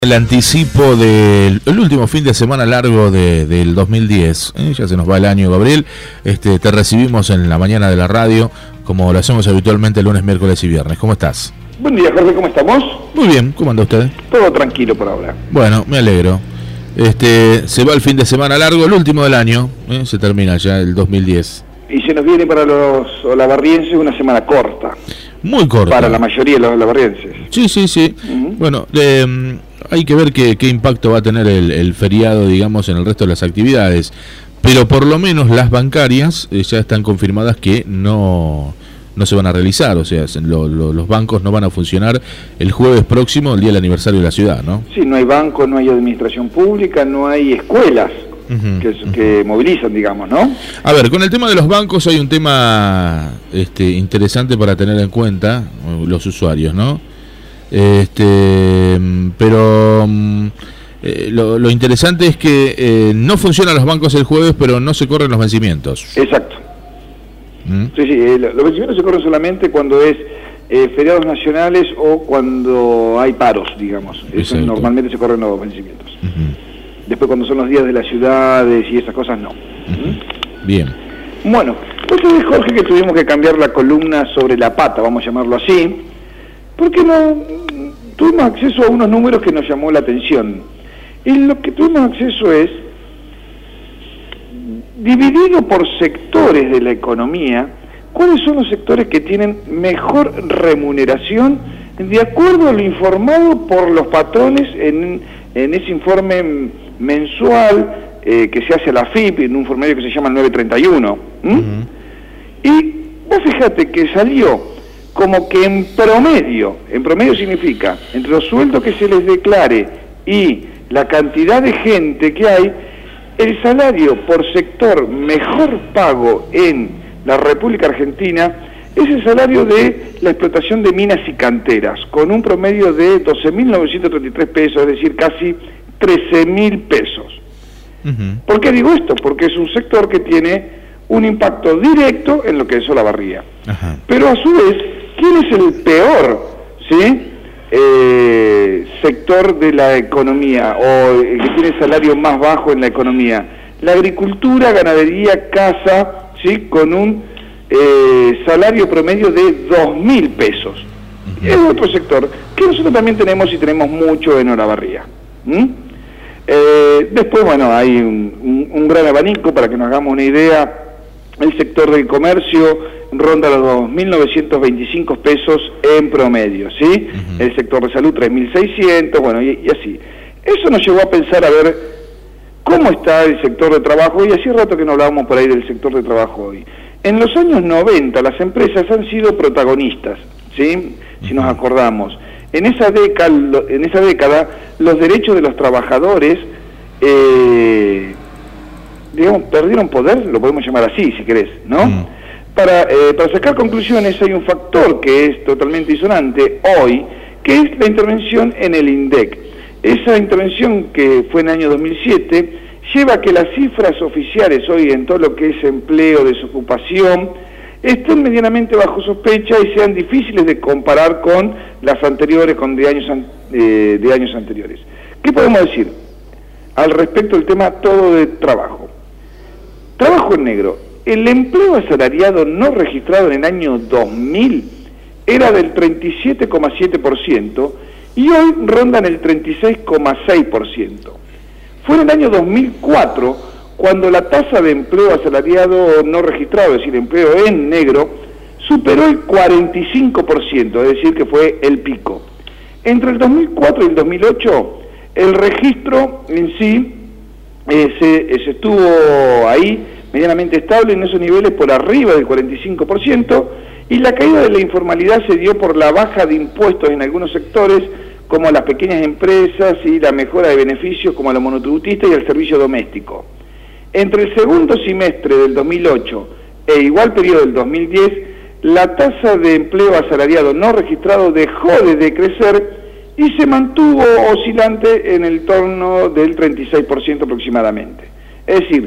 El anticipo del último fin de semana largo del 2010, ya se nos va el año, Gabriel. Te recibimos en la mañana de la radio, como lo hacemos habitualmente lunes, miércoles y viernes. ¿Cómo estás? Buen día, Jorge, ¿cómo estamos? Muy bien, ¿cómo anda usted? Todo tranquilo por ahora. Bueno, me alegro. Se va el fin de semana largo, el último del año, se termina ya el 2010. Y se nos viene para los olavarrienses una semana corta. Muy corta. Para la mayoría de los olavarrienses. Sí. Bueno, hay que ver qué impacto va a tener el feriado, digamos, en el resto de las actividades. Pero por lo menos las bancarias ya están confirmadas que no se van a realizar. O sea, los bancos no van a funcionar el jueves próximo, el día del aniversario de la ciudad, ¿no? Sí, no hay banco, no hay administración pública, no hay escuelas que movilizan, digamos, ¿no? A ver, con el tema de los bancos hay un tema interesante para tener en cuenta los usuarios, ¿no? Pero lo interesante es que no funcionan los bancos el jueves, pero no se corren los vencimientos. Exacto. Sí, los vencimientos se corren solamente cuando es feriados nacionales o cuando hay paros, digamos. Eso normalmente se corren los vencimientos. Después cuando son los días de las ciudades y esas cosas, no. Bien. Bueno, pues sabés, Jorge, que tuvimos que cambiar la columna sobre la pata, vamos a llamarlo así, porque no tuvimos acceso a unos números que nos llamó la atención. Y lo que tuvimos acceso es, dividido por sectores de la economía, cuáles son los sectores que tienen mejor remuneración de acuerdo a lo informado por los patrones en ese informe mensual que se hace a la FIP, en un formulario que se llama el 931. Y vos fíjate que salió como que en promedio significa, entre los sueldos que se les declare y la cantidad de gente que hay, el salario por sector mejor pago en la República Argentina es el salario de la explotación de minas y canteras, con un promedio de 12.933 pesos, es decir, casi 13.000 pesos. ¿Por qué digo esto? Porque es un sector que tiene un impacto directo en lo que es Olavarría. Pero a su vez, ¿quién es el peor sector de la economía o el que tiene el salario más bajo en la economía? La agricultura, ganadería, caza, con un salario promedio de 2.000 pesos. Es otro sector que nosotros también tenemos y tenemos mucho en Olavarría. Después, bueno, hay un gran abanico para que nos hagamos una idea. El sector del comercio ronda los 2.925 pesos en promedio, ¿sí? El sector de salud 3.600, bueno, y así. Eso nos llevó a pensar a ver cómo está el sector de trabajo, y hace rato que no hablábamos por ahí del sector de trabajo hoy. En los años 90 las empresas han sido protagonistas, ¿sí? Si nos acordamos. En esa década los derechos de los trabajadores, digamos, perdieron poder, lo podemos llamar así, si querés, ¿no? Para sacar conclusiones hay un factor que es totalmente disonante hoy, que es la intervención en el INDEC. Esa intervención, que fue en el año 2007, lleva a que las cifras oficiales hoy en todo lo que es empleo, desocupación, estén medianamente bajo sospecha y sean difíciles de comparar con las anteriores, de años anteriores. ¿Qué podemos decir al respecto del tema todo de trabajo? Trabajo en negro. El empleo asalariado no registrado en el año 2000 era del 37,7% y hoy rondan el 36,6%. Fue en el año 2004 cuando la tasa de empleo asalariado no registrado, es decir, empleo en negro, superó el 45%, es decir, que fue el pico. Entre el 2004 y el 2008, el registro en sí se estuvo ahí medianamente estable en esos niveles por arriba del 45%, y la caída de la informalidad se dio por la baja de impuestos en algunos sectores, como las pequeñas empresas, y la mejora de beneficios como a los monotributistas y el servicio doméstico. Entre el segundo semestre del 2008 e igual periodo del 2010, la tasa de empleo asalariado no registrado dejó de decrecer y se mantuvo oscilante en el torno del 36% aproximadamente. Es decir,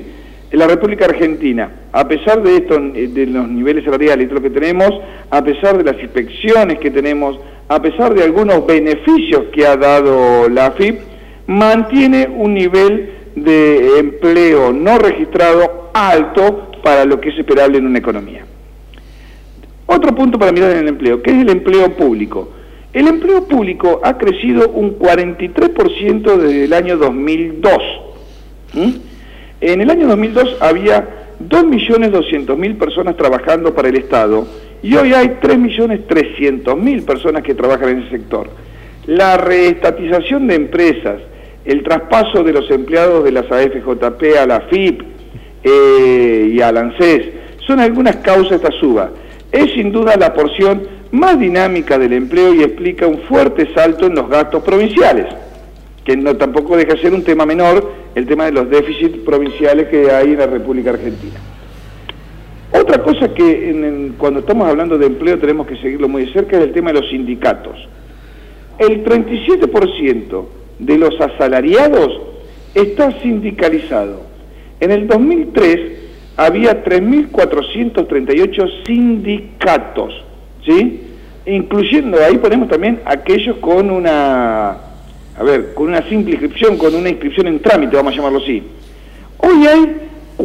En la República Argentina, a pesar de esto, de los niveles salariales y todo lo que tenemos, a pesar de las inspecciones que tenemos, a pesar de algunos beneficios que ha dado la AFIP, mantiene un nivel de empleo no registrado alto para lo que es esperable en una economía. Otro punto para mirar en el empleo, que es el empleo público. El empleo público ha crecido un 43% desde el año 2002. En el año 2002 había 2.200.000 personas trabajando para el Estado y hoy hay 3.300.000 personas que trabajan en ese sector. La reestatización de empresas, el traspaso de los empleados de las AFJP a la AFIP y al ANSES, son algunas causas de esta suba. Es sin duda la porción más dinámica del empleo y explica un fuerte salto en los gastos provinciales, que no tampoco deja de ser un tema menor, el tema de los déficits provinciales que hay en la República Argentina. Otra cosa que cuando estamos hablando de empleo tenemos que seguirlo muy de cerca es el tema de los sindicatos. El 37% de los asalariados está sindicalizado. En el 2003 había 3.438 sindicatos, ¿sí? Incluyendo, ahí ponemos también aquellos con una simple inscripción, con una inscripción en trámite, vamos a llamarlo así. Hoy hay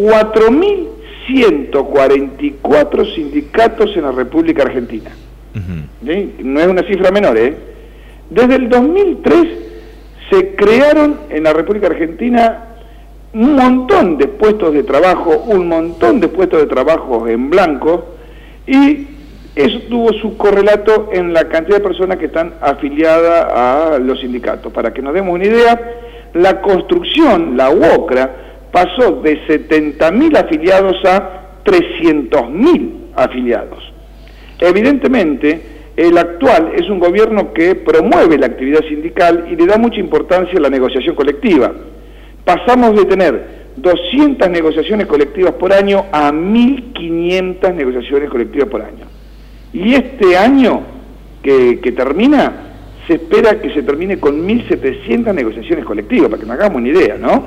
4.144 sindicatos en la República Argentina. ¿Sí? No es una cifra menor, ¿eh? Desde el 2003 se crearon en la República Argentina un montón de puestos de trabajo, un montón de puestos de trabajo en blanco, y eso tuvo su correlato en la cantidad de personas que están afiliadas a los sindicatos. Para que nos demos una idea, la construcción, la UOCRA, pasó de 70.000 afiliados a 300.000 afiliados. Evidentemente, el actual es un gobierno que promueve la actividad sindical y le da mucha importancia a la negociación colectiva. Pasamos de tener 200 negociaciones colectivas por año a 1.500 negociaciones colectivas por año. Y este año que termina, se espera que se termine con 1.700 negociaciones colectivas, para que nos hagamos una idea, ¿no?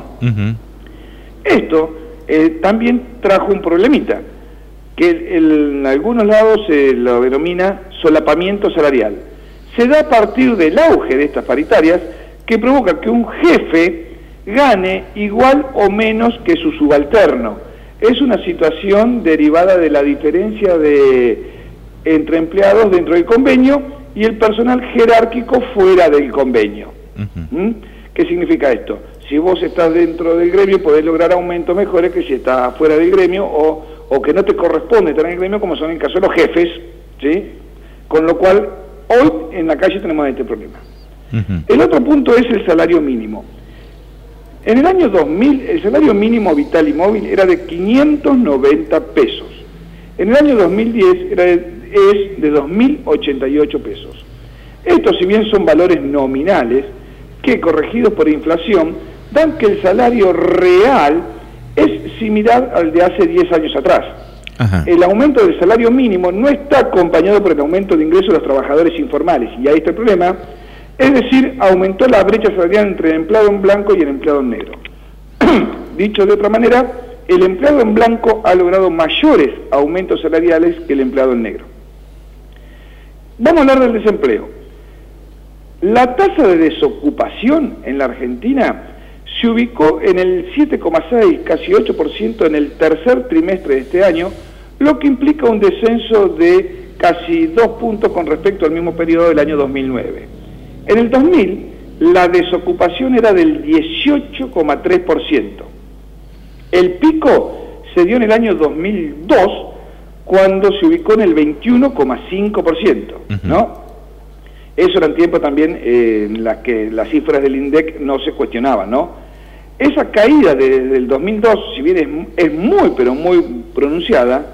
Esto también trajo un problemita, que en algunos lados se lo denomina solapamiento salarial. Se da a partir del auge de estas paritarias que provoca que un jefe gane igual o menos que su subalterno. Es una situación derivada de la diferencia entre empleados dentro del convenio y el personal jerárquico fuera del convenio. ¿Qué significa esto? Si vos estás dentro del gremio podés lograr aumentos mejores que si estás fuera del gremio o que no te corresponde estar en el gremio, como son en el caso de los jefes, ¿sí? Con lo cual hoy en la calle tenemos este problema. El otro punto es el salario mínimo. En el año 2000 el salario mínimo vital y móvil era de 590 pesos. En el año 2010 es de 2.088 pesos. Estos, si bien son valores nominales, que corregidos por inflación, dan que el salario real es similar al de hace 10 años atrás. El aumento del salario mínimo no está acompañado por el aumento de ingresos de los trabajadores informales, y ahí está el problema, es decir, aumentó la brecha salarial entre el empleado en blanco y el empleado en negro. Dicho de otra manera, el empleado en blanco ha logrado mayores aumentos salariales que el empleado en negro. Vamos a hablar del desempleo. La tasa de desocupación en la Argentina se ubicó en el 7,6, casi 8% en el tercer trimestre de este año, lo que implica un descenso de casi 2 puntos con respecto al mismo periodo del año 2009. En el 2000, la desocupación era del 18,3%. El pico se dio en el año 2002, cuando se ubicó en el 21,5%, ¿no? Eso eran tiempos también en las que las cifras del INDEC no se cuestionaban, ¿no? Esa caída desde el 2002, si bien es muy, pero muy pronunciada,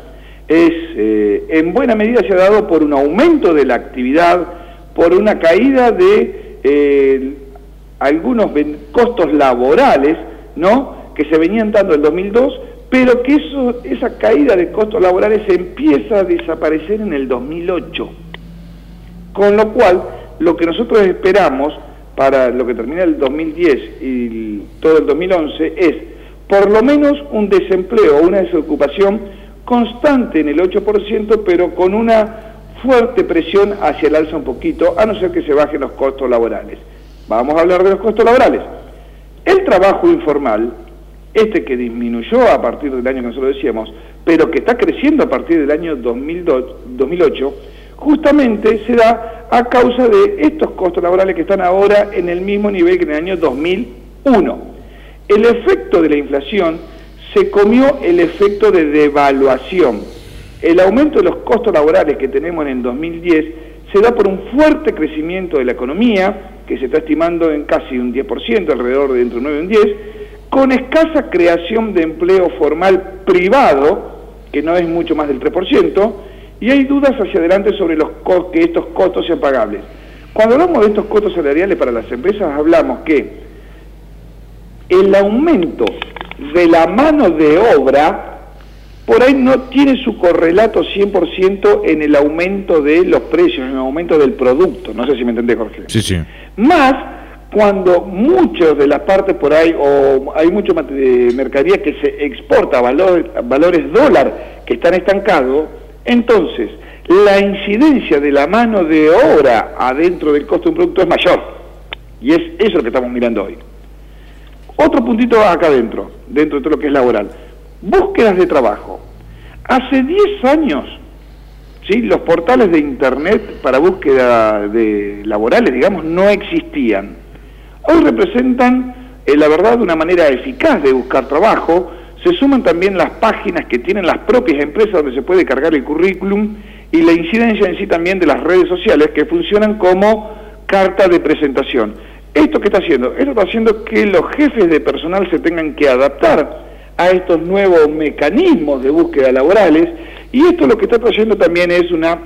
en buena medida se ha dado por un aumento de la actividad, por una caída de algunos costos laborales, ¿no?, que se venían dando en el 2002, pero que esa caída de costos laborales empieza a desaparecer en el 2008. Con lo cual, lo que nosotros esperamos para lo que termina el 2010 y todo el 2011 es por lo menos un desempleo, una desocupación constante en el 8%, pero con una fuerte presión hacia el alza un poquito, a no ser que se bajen los costos laborales. Vamos a hablar de los costos laborales. El trabajo informal, que disminuyó a partir del año que nosotros decíamos, pero que está creciendo a partir del año 2008, justamente se da a causa de estos costos laborales que están ahora en el mismo nivel que en el año 2001. El efecto de la inflación se comió el efecto de devaluación. El aumento de los costos laborales que tenemos en el 2010 se da por un fuerte crecimiento de la economía, que se está estimando en casi un 10%, alrededor de entre un 9 y un 10%, con escasa creación de empleo formal privado, que no es mucho más del 3%, y hay dudas hacia adelante sobre que estos costos sean pagables. Cuando hablamos de estos costos salariales para las empresas, hablamos que el aumento de la mano de obra, por ahí no tiene su correlato 100% en el aumento de los precios, en el aumento del producto. No sé si me entendés, Jorge. Sí, sí. Más cuando muchas de las partes por ahí, o hay mucha mercadería que se exporta a valores dólar que están estancados, entonces la incidencia de la mano de obra adentro del costo de un producto es mayor. Y es eso lo que estamos mirando hoy. Otro puntito acá dentro de todo lo que es laboral. Búsquedas de trabajo. Hace 10 años, ¿sí?, los portales de internet para búsqueda de laborales, digamos, no existían. Hoy representan, la verdad, una manera eficaz de buscar trabajo. Se suman también las páginas que tienen las propias empresas donde se puede cargar el currículum y la incidencia en sí también de las redes sociales que funcionan como carta de presentación. ¿Esto qué está haciendo? Esto está haciendo que los jefes de personal se tengan que adaptar a estos nuevos mecanismos de búsqueda laborales, y esto lo que está trayendo también es una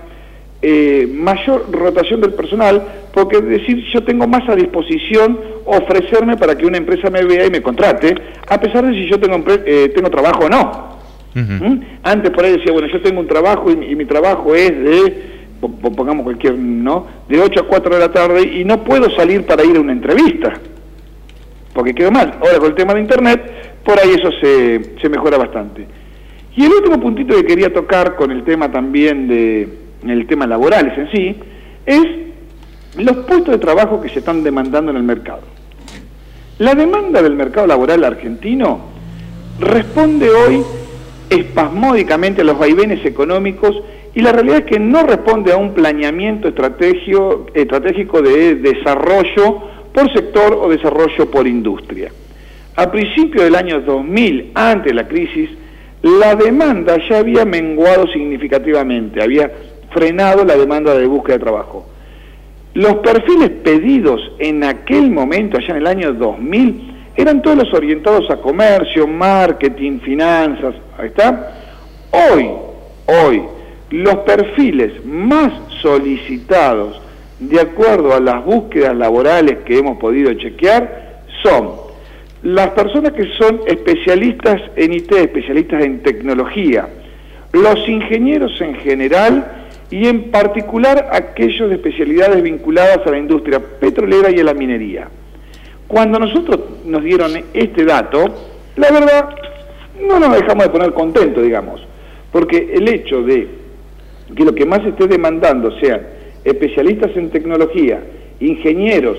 mayor rotación del personal, porque es decir, yo tengo más a disposición ofrecerme para que una empresa me vea y me contrate, a pesar de si yo tengo trabajo o no. Uh-huh. Antes por ahí decía, bueno, yo tengo un trabajo y mi trabajo es pongamos cualquier, ¿no?, de 8 a 4 de la tarde y no puedo salir para ir a una entrevista, porque quedo mal. Ahora con el tema de internet, por ahí eso se mejora bastante. Y el último puntito que quería tocar con el tema también el tema laborales en sí, es los puestos de trabajo que se están demandando en el mercado. La demanda del mercado laboral argentino responde hoy espasmódicamente a los vaivenes económicos, y la realidad es que no responde a un planeamiento estratégico de desarrollo por sector o desarrollo por industria. A principios del año 2000, antes de la crisis, la demanda ya había menguado significativamente, había frenado la demanda de búsqueda de trabajo. Los perfiles pedidos en aquel momento, allá en el año 2000, eran todos los orientados a comercio, marketing, finanzas, ahí está. Hoy, los perfiles más solicitados, de acuerdo a las búsquedas laborales que hemos podido chequear, son las personas que son especialistas en IT, especialistas en tecnología, los ingenieros en general, y en particular aquellos de especialidades vinculadas a la industria petrolera y a la minería. Cuando nosotros nos dieron este dato, la verdad, no nos dejamos de poner contentos, digamos, porque el hecho de que lo que más se esté demandando sean especialistas en tecnología, ingenieros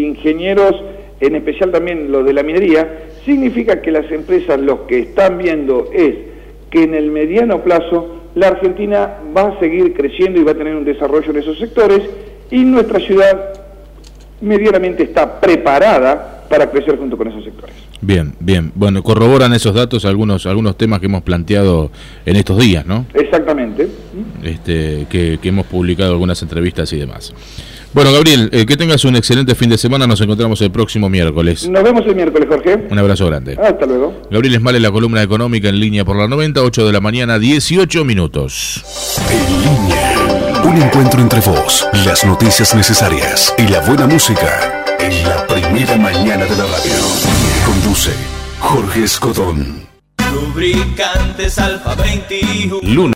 en especial también los de la minería, significa que las empresas lo que están viendo es que en el mediano plazo la Argentina va a seguir creciendo y va a tener un desarrollo en esos sectores, y nuestra ciudad medianamente está preparada para crecer junto con esos sectores. Bien. Bueno, corroboran esos datos algunos temas que hemos planteado en estos días, ¿no? Exactamente. Que hemos publicado algunas entrevistas y demás. Bueno, Gabriel, que tengas un excelente fin de semana. Nos encontramos el próximo miércoles. Nos vemos el miércoles, Jorge. Un abrazo grande. Hasta luego. Gabriel Esmal en la columna económica en línea por la 90, 8 de la mañana, 18 minutos. En línea, un encuentro entre vos, las noticias necesarias y la buena música en la primera mañana de la radio. Conduce Jorge Escodón. Lubricantes Alfa 21. Lunes.